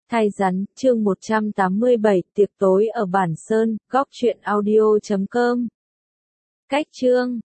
Thay rắn, chương 187, tiệc tối ở Bản Sơn, góc truyện audio.com. Cách chương